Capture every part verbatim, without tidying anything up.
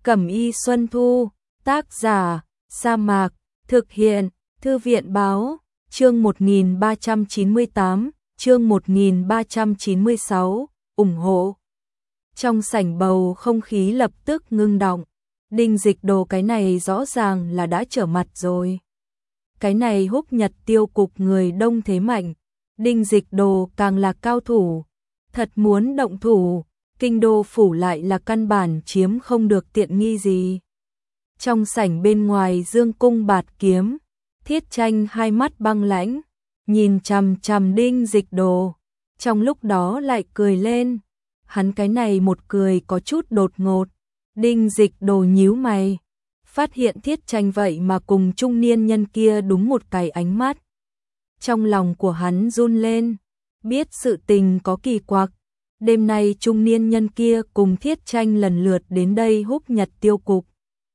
Cẩm y Xuân Thu, tác giả, Sa Mạc, thực hiện, Thư viện báo, chương một nghìn ba trăm chín mươi tám, chương một nghìn ba trăm chín mươi sáu, ủng hộ. Trong sảnh bầu không khí lập tức ngưng đọng, Đinh Dịch Đồ cái này rõ ràng là đã trở mặt rồi. Cái này Húc Nhật Tiêu cục người đông thế mạnh, Đinh Dịch Đồ càng là cao thủ, thật muốn động thủ, kinh đô phủ lại là căn bản chiếm không được tiện nghi gì. Trong sảnh bên ngoài dương cung bạt kiếm, Thiết Tranh hai mắt băng lãnh, nhìn chằm chằm Đinh Dịch Đồ, trong lúc đó lại cười lên. Hắn cái này một cười có chút đột ngột, Đinh Dịch Đồ nhíu mày, phát hiện Thiết Tranh vậy mà cùng trung niên nhân kia đúng một cái ánh mắt. Trong lòng của hắn run lên, biết sự tình có kỳ quặc. Đêm nay trung niên nhân kia cùng Thiết Tranh lần lượt đến đây Húc Nhật Tiêu cục.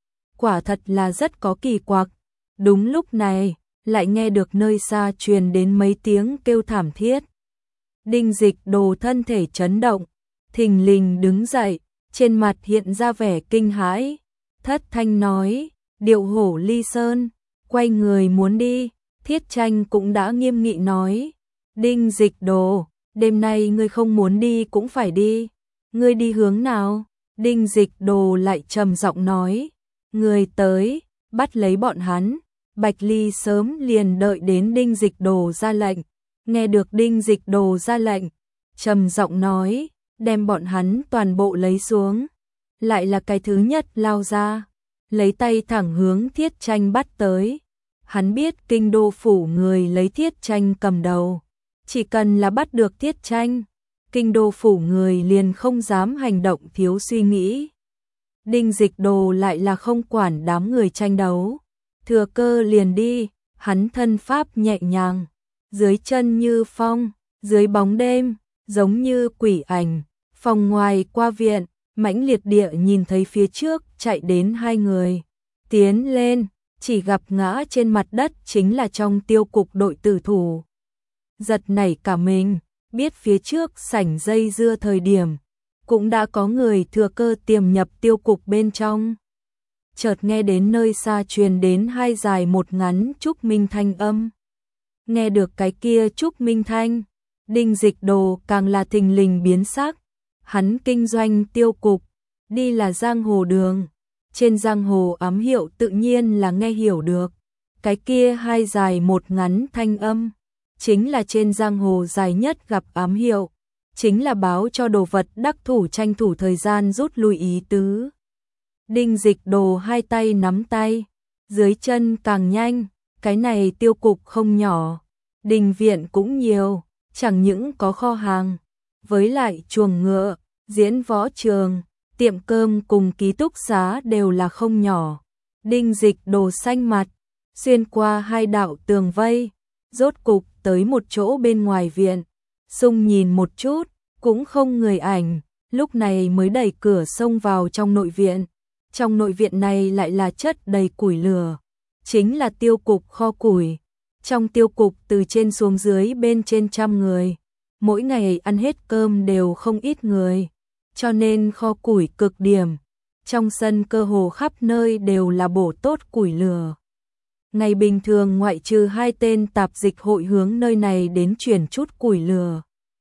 Quả thật là rất có kỳ quặc. Đúng lúc này, lại nghe được nơi xa truyền đến mấy tiếng kêu thảm thiết. Đinh Dịch Đồ thân thể chấn động, thình lình đứng dậy, trên mặt hiện ra vẻ kinh hãi. Thất thanh nói, điệu hổ ly sơn, quay người muốn đi. Thiết Tranh cũng đã nghiêm nghị nói, Đinh Dịch Đồ, đêm nay ngươi không muốn đi cũng phải đi. Ngươi đi hướng nào? Đinh Dịch Đồ lại trầm giọng nói, người tới, bắt lấy bọn hắn. Bạch Ly sớm liền đợi đến Đinh Dịch Đồ ra lệnh, nghe được Đinh Dịch Đồ ra lệnh, trầm giọng nói, đem bọn hắn toàn bộ lấy xuống. Lại là cái thứ nhất lao ra, lấy tay thẳng hướng Thiết Tranh bắt tới. Hắn biết kinh đô phủ người lấy Thiết Tranh cầm đầu, chỉ cần là bắt được Thiết Tranh, kinh đô phủ người liền không dám hành động thiếu suy nghĩ. Đinh Dịch Đồ lại là không quản đám người tranh đấu, thừa cơ liền đi. Hắn thân pháp nhẹ nhàng, dưới chân như phong, dưới bóng đêm giống như quỷ ảnh. Phòng ngoài qua viện, mãnh liệt địa nhìn thấy phía trước chạy đến hai người, tiến lên, chỉ gặp ngã trên mặt đất chính là trong tiêu cục đội tử thủ. Giật nảy cả mình, biết phía trước sảnh dây dưa thời điểm, cũng đã có người thừa cơ tiềm nhập tiêu cục bên trong. Chợt nghe đến nơi xa truyền đến hai dài một ngắn trúc minh thanh âm. Nghe được cái kia trúc minh thanh, Đinh Dịch Đồ càng là thình lình biến sắc. Hắn kinh doanh tiêu cục, đi là giang hồ đường, trên giang hồ ám hiệu tự nhiên là nghe hiểu được. Cái kia hai dài một ngắn thanh âm, chính là trên giang hồ dài nhất gặp ám hiệu, chính là báo cho đồ vật đắc thủ tranh thủ thời gian rút lui ý tứ. Đinh Dịch Đồ hai tay nắm tay, dưới chân càng nhanh, cái này tiêu cục không nhỏ, đình viện cũng nhiều, chẳng những có kho hàng, với lại chuồng ngựa, diễn võ trường, tiệm cơm cùng ký túc xá đều là không nhỏ. Đinh Dịch Đồ xanh mặt, xuyên qua hai đạo tường vây, rốt cục tới một chỗ bên ngoài viện, xung nhìn một chút, cũng không người ảnh, lúc này mới đẩy cửa xông vào trong nội viện. Trong nội viện này lại là chất đầy củi lửa, chính là tiêu cục kho củi. Trong tiêu cục từ trên xuống dưới bên trên trăm người, mỗi ngày ăn hết cơm đều không ít người, cho nên kho củi cực điểm. Trong sân cơ hồ khắp nơi đều là bổ tốt củi lửa. Ngày bình thường ngoại trừ hai tên tạp dịch hội hướng nơi này đến chuyển chút củi lửa,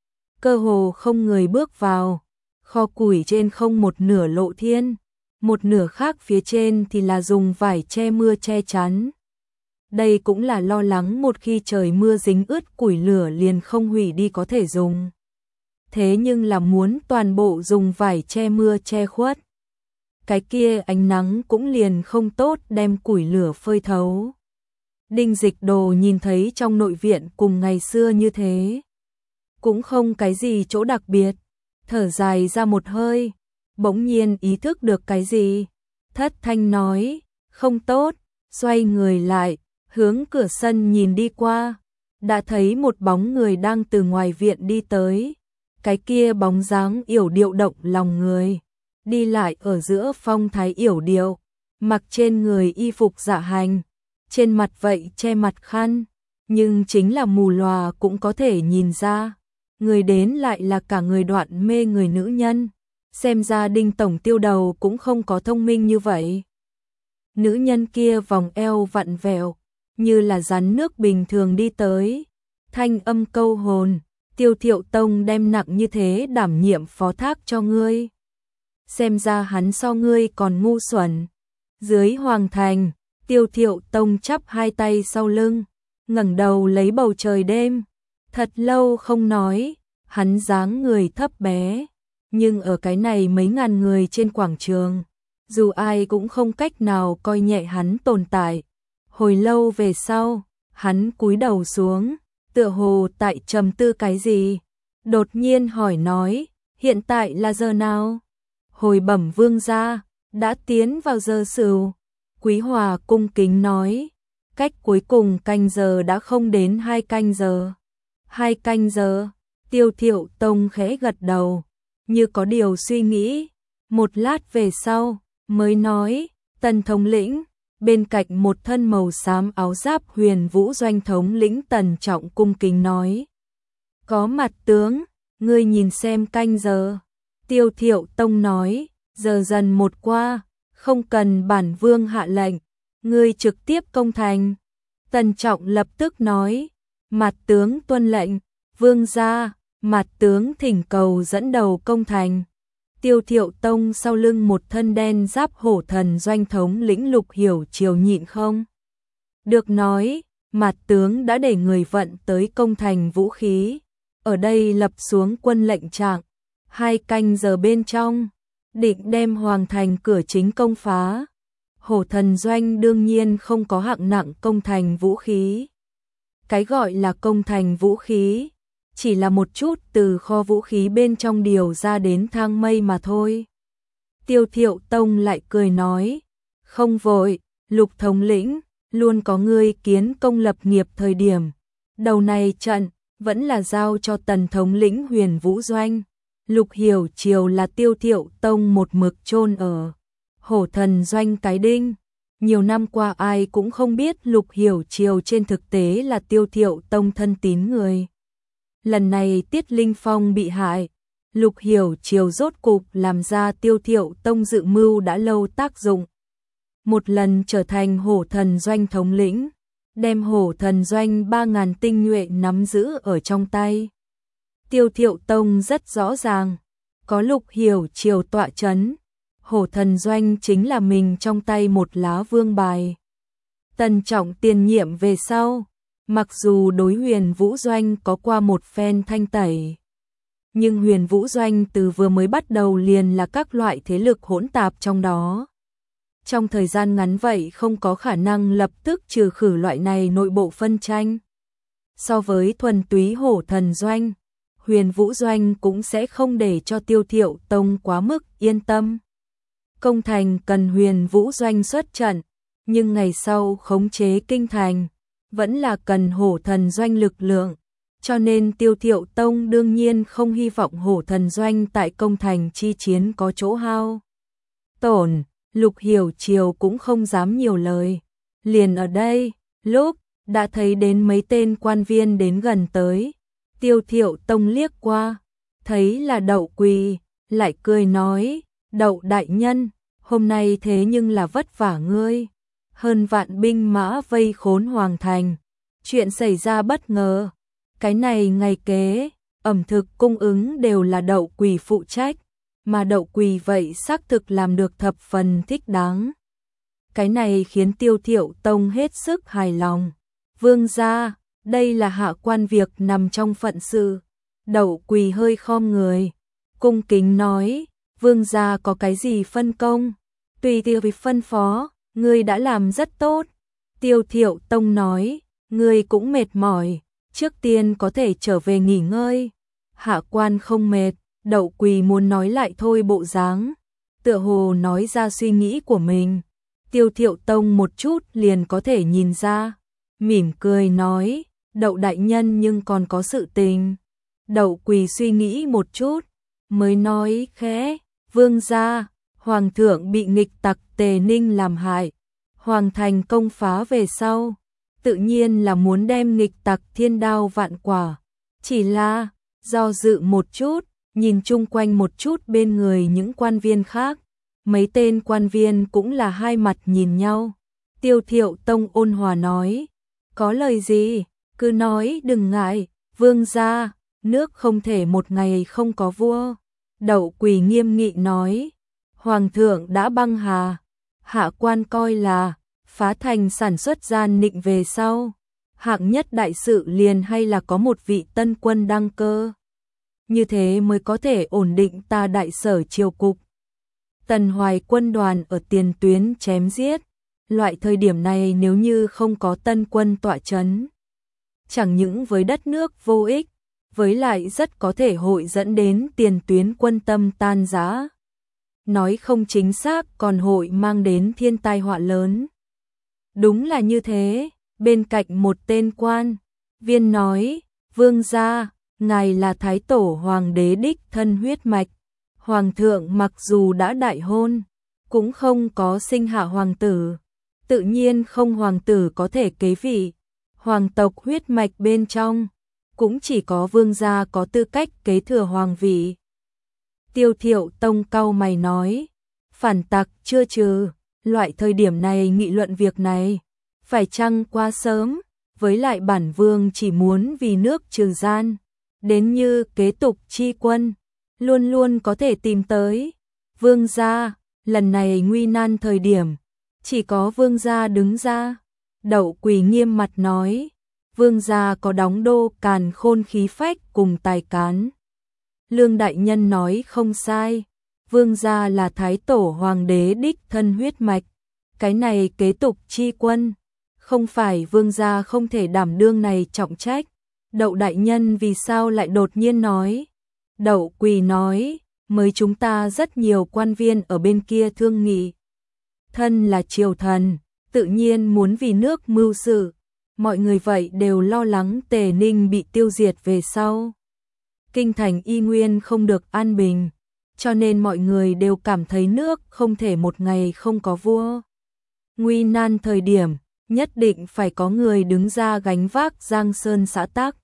cơ hồ không người bước vào. Kho củi trên không một nửa lộ thiên, một nửa khác phía trên thì là dùng vải che mưa che chắn. Đây cũng là lo lắng một khi trời mưa dính ướt củi lửa liền không hủy đi có thể dùng. Thế nhưng là muốn toàn bộ dùng vải che mưa che khuất, cái kia ánh nắng cũng liền không tốt đem củi lửa phơi thấu. Đinh Dịch Đồ nhìn thấy trong nội viện cùng ngày xưa như thế, cũng không cái gì chỗ đặc biệt, thở dài ra một hơi, bỗng nhiên ý thức được cái gì. Thất thanh nói, không tốt, xoay người lại, hướng cửa sân nhìn đi qua, đã thấy một bóng người đang từ ngoài viện đi tới. Cái kia bóng dáng yểu điệu động lòng người, đi lại ở giữa phong thái yểu điệu, mặc trên người y phục dạ hành, trên mặt vậy che mặt khăn, nhưng chính là mù lòa cũng có thể nhìn ra, người đến lại là cả người đoạn mê người nữ nhân. xem ra Đinh tổng tiêu đầu cũng không có thông minh như vậy. Nữ nhân kia vòng eo vặn vẹo, như là rắn nước bình thường đi tới, thanh âm câu hồn, Tiêu Thiệu Tông đem nặng như thế đảm nhiệm phó thác cho ngươi. Xem ra hắn so ngươi còn ngu xuẩn. Dưới hoàng thành, Tiêu Thiệu Tông chắp hai tay sau lưng, ngẩng đầu lấy bầu trời đêm. Thật lâu không nói, hắn dáng người thấp bé, nhưng ở cái này mấy ngàn người trên quảng trường, dù ai cũng không cách nào coi nhẹ hắn tồn tại. Hồi lâu về sau, hắn cúi đầu xuống, tựa hồ tại trầm tư cái gì, đột nhiên hỏi nói, hiện tại là giờ nào? Hồi bẩm vương gia, đã tiến vào giờ sửu. Quý Hòa cung kính nói, cách cuối cùng canh giờ đã không đến hai canh giờ. Hai canh giờ, Tiêu Thiệu Tông khẽ gật đầu, như có điều suy nghĩ, một lát về sau, mới nói, Tần thống lĩnh, bên cạnh một thân màu xám áo giáp Huyền Vũ doanh thống lĩnh Tần Trọng cung kính nói. Có mặt tướng, ngươi nhìn xem canh giờ. Tiêu Thiệu Tông nói, giờ dần một qua, không cần bản vương hạ lệnh, ngươi trực tiếp công thành. Tần Trọng lập tức nói, mặt tướng tuân lệnh, vương gia, mặt tướng thỉnh cầu dẫn đầu công thành. Tiêu Thiệu Tông sau lưng một thân đen giáp hổ thần doanh thống lĩnh Lục Hiểu Triều nhịn không được nói, mặt tướng đã để người vận tới công thành vũ khí, ở đây lập xuống quân lệnh trạng, hai canh giờ bên trong, định đem hoàng thành cửa chính công phá. Hổ thần doanh đương nhiên không có hạng nặng công thành vũ khí. Cái gọi là công thành vũ khí, chỉ là một chút từ kho vũ khí bên trong điều ra đến thang mây mà thôi. Tiêu Thiệu Tông lại cười nói, không vội, Lục thống lĩnh, luôn có ngươi kiến công lập nghiệp thời điểm. Đầu này trận, vẫn là giao cho Tần thống lĩnh Huyền Vũ doanh. Lục Hiểu Triều là Tiêu Thiệu Tông một mực chôn ở hổ thần doanh cái đinh. Nhiều năm qua ai cũng không biết Lục Hiểu Triều trên thực tế là Tiêu Thiệu Tông thân tín người. Lần này Tiết Linh Phong bị hại, Lục Hiểu Triều rốt cục làm ra Tiêu Thiệu Tông dự mưu đã lâu tác dụng. Một lần trở thành hổ thần doanh thống lĩnh, đem hổ thần doanh ba ngàn tinh nhuệ nắm giữ ở trong tay. Tiêu Thiệu Tông rất rõ ràng, có Lục Hiểu Triều tọa chấn, hổ thần doanh chính là mình trong tay một lá vương bài. Tần Trọng tiền nhiệm về sau, mặc dù đối Huyền Vũ doanh có qua một phen thanh tẩy, nhưng Huyền Vũ doanh từ vừa mới bắt đầu liền là các loại thế lực hỗn tạp trong đó. Trong thời gian ngắn vậy không có khả năng lập tức trừ khử loại này nội bộ phân tranh. So với thuần túy hổ thần doanh, Huyền Vũ doanh cũng sẽ không để cho Tiêu Thiệu Tông quá mức yên tâm. Công thành cần Huyền Vũ doanh xuất trận, nhưng ngày sau khống chế kinh thành, vẫn là cần hổ thần doanh lực lượng, cho nên Tiêu Thiệu Tông đương nhiên không hy vọng hổ thần doanh tại công thành chi chiến có chỗ hao tổn. Lục Hiểu Triều cũng không dám nhiều lời. Liền ở đây, lúc đã thấy đến mấy tên quan viên đến gần tới, Tiêu Thiệu Tông liếc qua, thấy là Đậu Quỳ, lại cười nói, Đậu đại nhân, hôm nay thế nhưng là vất vả ngươi. Hơn vạn binh mã vây khốn hoàng thành, chuyện xảy ra bất ngờ. Cái này ngày kế, ẩm thực cung ứng đều là Đậu Quỳ phụ trách, mà Đậu Quỳ vậy xác thực làm được thập phần thích đáng. Cái này khiến Tiêu Thiệu Tông hết sức hài lòng. Vương gia, đây là hạ quan việc nằm trong phận sự. Đậu Quỳ hơi khom người, cung kính nói, vương gia có cái gì phân công, tùy tiêu vì phân phó, ngươi đã làm rất tốt. Tiêu Thiệu Tông nói, ngươi cũng mệt mỏi, trước tiên có thể trở về nghỉ ngơi. Hạ quan không mệt. Đậu Quỳ muốn nói lại thôi bộ dáng, tựa hồ nói ra suy nghĩ của mình. Tiêu Thiệu Tông một chút liền có thể nhìn ra, mỉm cười nói, Đậu đại nhân nhưng còn có sự tình. Đậu Quỳ suy nghĩ một chút, mới nói khẽ, vương gia, hoàng thượng bị nghịch tặc Tề Ninh làm hại, hoàng thành công phá về sau, tự nhiên là muốn đem nghịch tặc thiên đao vạn quả, chỉ là do dự một chút, nhìn chung quanh một chút bên người những quan viên khác, mấy tên quan viên cũng là hai mặt nhìn nhau. Tiêu Thiệu Tông ôn hòa nói, có lời gì, cứ nói đừng ngại, vương gia, nước không thể một ngày không có vua. Đậu Quỳ nghiêm nghị nói, hoàng thượng đã băng hà, hạ quan coi là phá thành sản xuất gian nịnh về sau, hạng nhất đại sự liền hay là có một vị tân quân đăng cơ. Như thế mới có thể ổn định ta đại sở triều cục. Tần Hoài quân đoàn ở tiền tuyến chém giết, loại thời điểm này nếu như không có tân quân tọa chấn, chẳng những với đất nước vô ích, với lại rất có thể hội dẫn đến tiền tuyến quân tâm tan rã. Nói không chính xác còn hội mang đến thiên tai họa lớn. Đúng là như thế, bên cạnh một tên quan viên nói, vương gia, ngài là thái tổ hoàng đế đích thân huyết mạch, hoàng thượng mặc dù đã đại hôn, cũng không có sinh hạ hoàng tử, tự nhiên không hoàng tử có thể kế vị, hoàng tộc huyết mạch bên trong, cũng chỉ có vương gia có tư cách kế thừa hoàng vị. Tiêu Thiệu Tông cau mày nói, phản tặc chưa trừ, loại thời điểm này nghị luận việc này, phải chăng quá sớm, với lại bản vương chỉ muốn vì nước trừ gian, đến như kế tục chi quân, luôn luôn có thể tìm tới. Vương gia, lần này nguy nan thời điểm, chỉ có vương gia đứng ra. Đậu Quỳ nghiêm mặt nói, vương gia có đóng đô càn khôn khí phách cùng tài cán. Lương đại nhân nói không sai, vương gia là thái tổ hoàng đế đích thân huyết mạch, cái này kế tục chi quân, không phải vương gia không thể đảm đương này trọng trách. Đậu đại nhân vì sao lại đột nhiên nói? Đậu Quỳ nói, mới chúng ta rất nhiều quan viên ở bên kia thương nghị. Thân là triều thần, tự nhiên muốn vì nước mưu sự, mọi người vậy đều lo lắng Tề Ninh bị tiêu diệt về sau. Kinh thành y nguyên không được an bình, cho nên mọi người đều cảm thấy nước không thể một ngày không có vua. Nguy nan thời điểm, nhất định phải có người đứng ra gánh vác giang sơn xã tắc.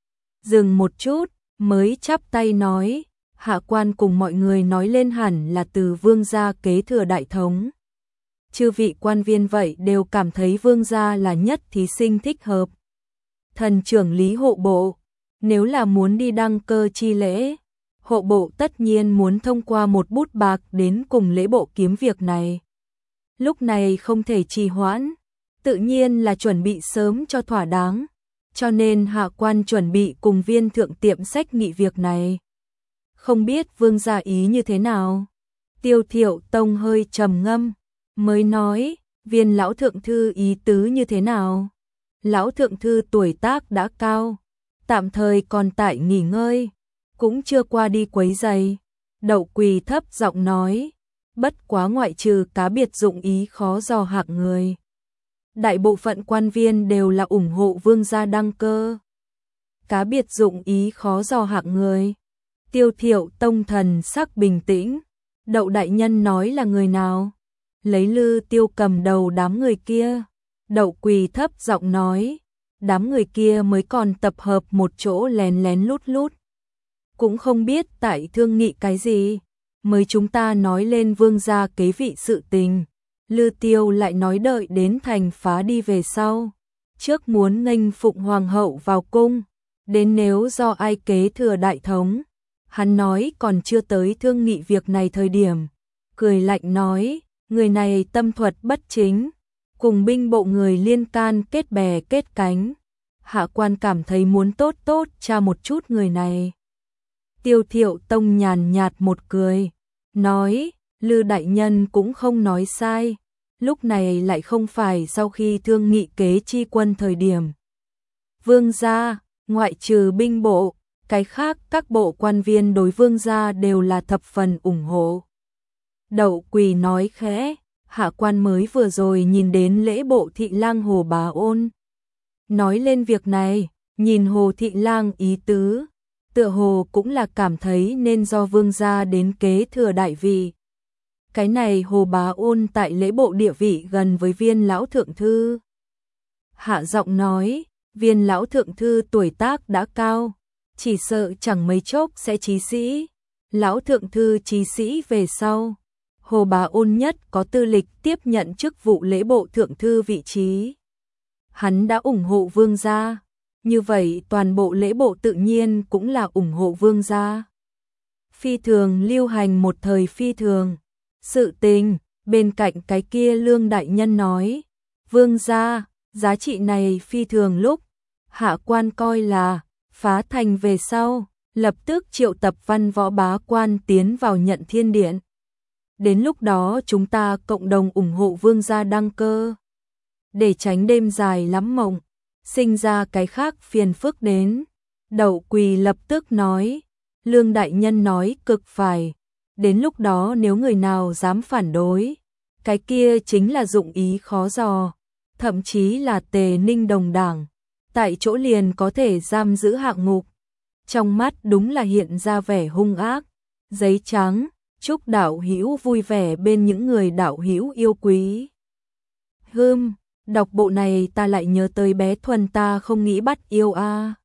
Dừng một chút, mới chắp tay nói, hạ quan cùng mọi người nói lên hẳn là từ vương gia kế thừa đại thống. Chư vị quan viên vậy đều cảm thấy vương gia là nhất thí sinh thích hợp. Thần trưởng lý hộ bộ, nếu là muốn đi đăng cơ chi lễ, hộ bộ tất nhiên muốn thông qua một bút bạc đến cùng lễ bộ kiếm việc này. Lúc này không thể trì hoãn, tự nhiên là chuẩn bị sớm cho thỏa đáng, cho nên hạ quan chuẩn bị cùng viên thượng tiệm sách nghị việc này. Không biết vương gia ý như thế nào? Tiêu Thiệu Tông hơi trầm ngâm, mới nói, viên lão thượng thư ý tứ như thế nào? Lão thượng thư tuổi tác đã cao, tạm thời còn tại nghỉ ngơi, cũng chưa qua đi quấy giày. Đậu Quỳ thấp giọng nói, bất quá ngoại trừ cá biệt dụng ý khó dò hạng người, đại bộ phận quan viên đều là ủng hộ vương gia đăng cơ. Cá biệt dụng ý khó dò hạng người. Tiêu Thiệu Tông thần sắc bình tĩnh, Đậu đại nhân nói là người nào? Lấy Lư Tiêu cầm đầu đám người kia. Đậu Quỳ thấp giọng nói, đám người kia mới còn tập hợp một chỗ lén lén lút lút, cũng không biết tại thương nghị cái gì, mới chúng ta nói lên vương gia kế vị sự tình. Lư Tiêu lại nói đợi đến thành phá đi về sau, trước muốn nghênh phụng hoàng hậu vào cung, đến nếu do ai kế thừa đại thống. Hắn nói còn chưa tới thương nghị việc này thời điểm, cười lạnh nói, người này tâm thuật bất chính, cùng binh bộ người liên can kết bè kết cánh. Hạ quan cảm thấy muốn tốt tốt tra một chút người này. Tiêu Thiệu Tông nhàn nhạt một cười, nói, Lư đại nhân cũng không nói sai, lúc này lại không phải sau khi thương nghị kế chi quân thời điểm. Vương gia, ngoại trừ binh bộ, cái khác các bộ quan viên đối vương gia đều là thập phần ủng hộ. Đậu Quỳ nói khẽ, hạ quan mới vừa rồi nhìn đến lễ bộ thị lang Hồ Bá Ôn. Nói lên việc này, nhìn Hồ thị lang ý tứ, tựa hồ cũng là cảm thấy nên do vương gia đến kế thừa đại vị. Cái này Hồ Bá Ôn tại lễ bộ địa vị gần với viên lão thượng thư. Hạ giọng nói, viên lão thượng thư tuổi tác đã cao, chỉ sợ chẳng mấy chốc sẽ chí sĩ, lão thượng thư chí sĩ về sau, Hồ Bá Ôn nhất có tư lịch tiếp nhận chức vụ lễ bộ thượng thư vị trí. Hắn đã ủng hộ vương gia, như vậy toàn bộ lễ bộ tự nhiên cũng là ủng hộ vương gia. Phi thường lưu hành một thời phi thường. Sự tình, bên cạnh cái kia Lương đại nhân nói, vương gia, giá trị này phi thường lúc, hạ quan coi là, phá thành về sau, lập tức triệu tập văn võ bá quan tiến vào nhận thiên điện. Đến lúc đó chúng ta cộng đồng ủng hộ vương gia đăng cơ. Để tránh đêm dài lắm mộng, sinh ra cái khác phiền phức đến. Đậu Quỳ lập tức nói, Lương đại nhân nói cực phải, đến lúc đó nếu người nào dám phản đối, cái kia chính là dụng ý khó dò, thậm chí là Tề Ninh đồng đảng, tại chỗ liền có thể giam giữ hạ ngục. Trong mắt đúng là hiện ra vẻ hung ác. Giấy trắng, chúc đạo hữu vui vẻ bên những người đạo hữu yêu quý. Hừm, đọc bộ này ta lại nhớ tới bé Thuần ta không nghĩ bắt yêu a. À.